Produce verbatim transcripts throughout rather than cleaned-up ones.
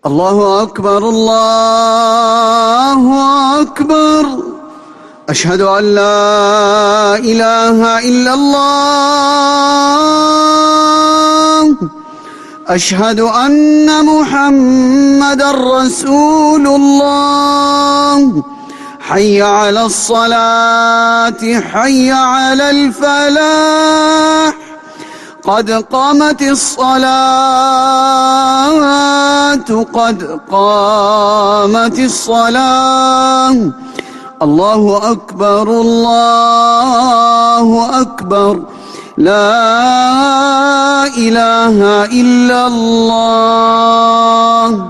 الله أكبر الله أكبر. أشهد أن لا إله إلا الله. أشهد أن محمدًا رسول الله. حي على الصلاة حي على الفلاح. قد قامت الصلاة قد قامت الصلاة. الله أكبر الله أكبر. لا إله إلا الله.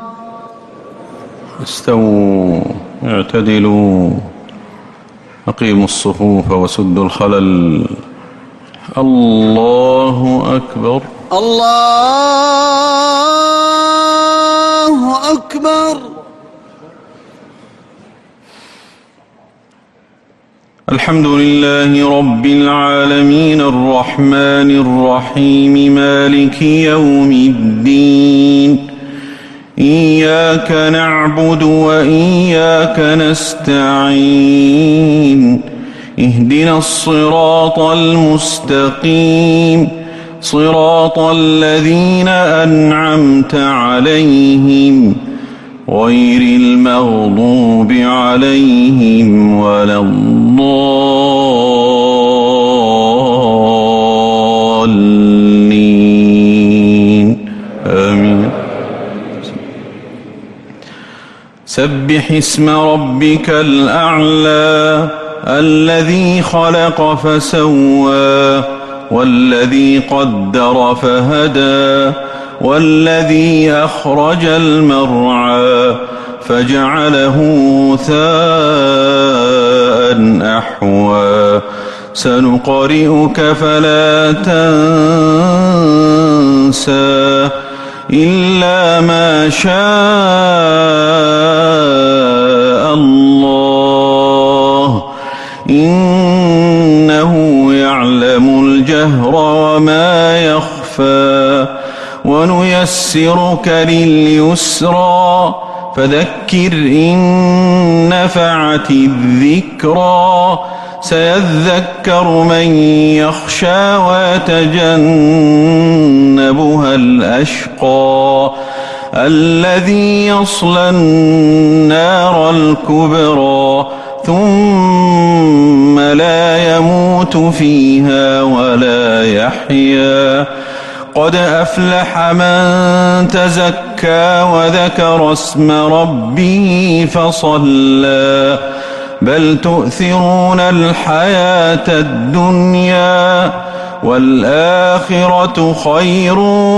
استووا اعتدلوا أقيموا الصفوف وسدوا الخلل. الله أكبر الله أكبر. الحمد لله رب العالمين الرحمن الرحيم مالك يوم الدين. إياك نعبد وإياك نستعين. اهدنا الصراط المستقيم صراط الذين أنعمت عليهم غير المغضوب عليهم ولا الضالين آمين. سبح اسم ربك الأعلى الذي خلق فسوى والذي قدر فهدى والذي أخرج المرعى فجعله غثاء أحوى. سنقرئك فلا تنسى إلا ما شاء الله إنه يعلم الجهر وما يخفى. ونيسرك لليسرى فذكر إن نفعت الذكرى. سيذكر من يخشى ويتجنبها الأشقى الذي يصلى النار الكبرى ثم لا يموت فيها ولا يحيا. قد أفلح من تزكى وذكر اسم ربه فصلى. بل تؤثرون الحياة الدنيا والآخرة خير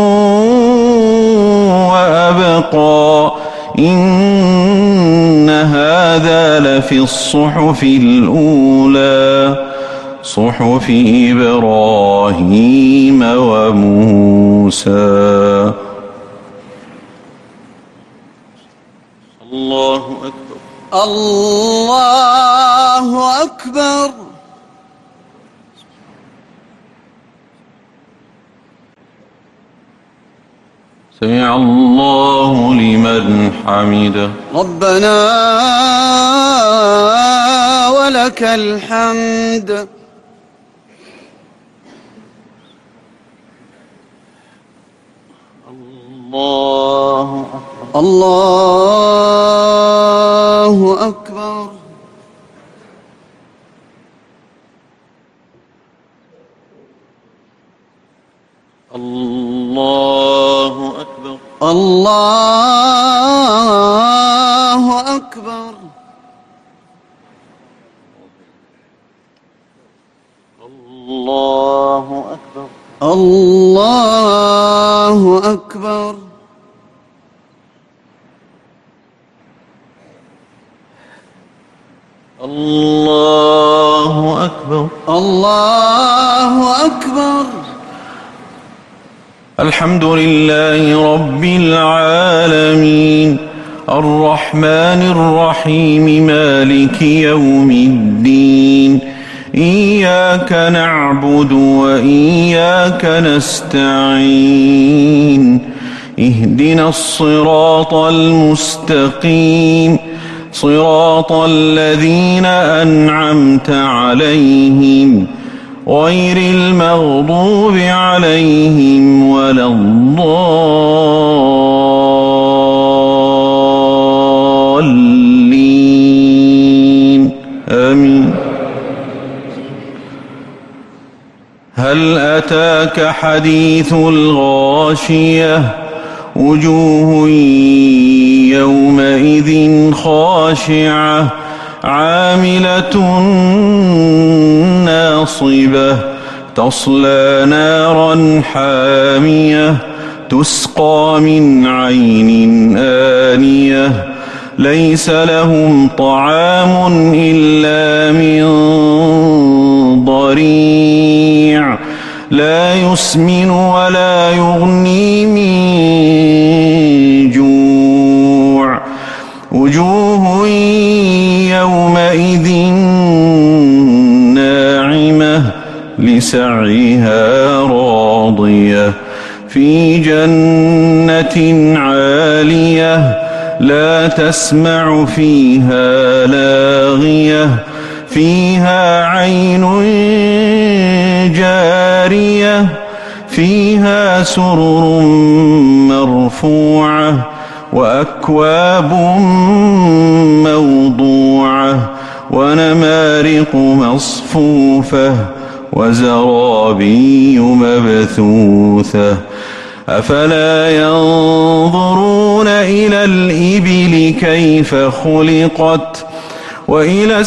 وأبقى. إن هذا لفي الصحف الأولى صحف إبراهيم وموسى. الله أكبر الله أكبر. سمع الله لمن حمده. ربنا ولك الحمد. الله أكبر الله أكبر. الله أكبر الله أكبر. الله أكبر الله أكبر. الله أكبر الله أكبر. الحمد لله رب العالمين الرحمن الرحيم مالك يوم الدين. إياك نعبد وإياك نستعين اهدنا الصراط المستقيم صراط الذين أنعمت عليهم غير المغضوب عليهم ولا الضالين آمين. هل أتاك حديث الغاشية وجوه يومئذ خاشعة عاملة ناصبة تصلى نارا حامية تسقى من عين آنية ليس لهم طعام إلا من ضريع لا يسمن ولا يغني من جوع وجوه يومئذ ناعمة لسعيها راضية في جنة عالية لا تسمع فيها لاغية فيها عين جارية فيها سرر مرفوعة وأكواب موضوعة ونمارق مصفوفة وزرابي مبثوثة أفلا ينظرون إلى الإبل كيف خلقت وإلى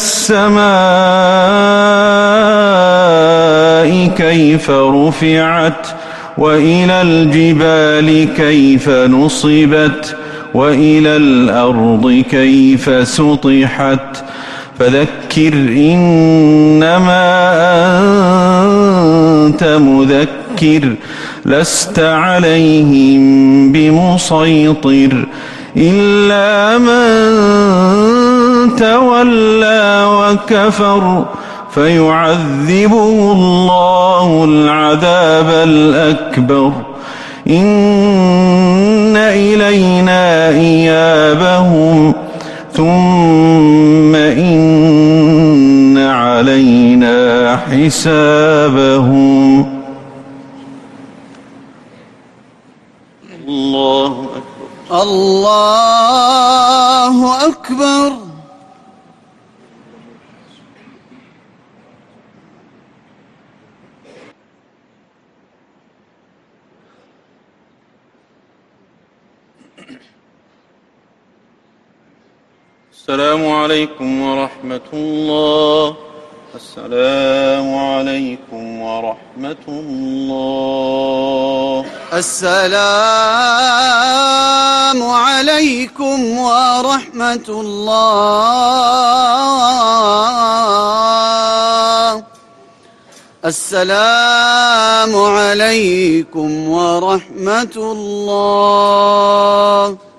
السماء كيف رفعت وإلى الجبال كيف نصبت وإلى الأرض كيف سطحت فذكر إنما أنت مذكر لست عليهم بمسيطر إلا من تولى وكفر فيعذبه الله العذاب الأكبر إن إلينا إيابهم ثم إن علينا حسابهم. الله أكبر. الله أكبر. السلام عليكم ورحمة الله. السلام عليكم ورحمة الله. السلام عليكم ورحمة الله. السلام عليكم ورحمة الله.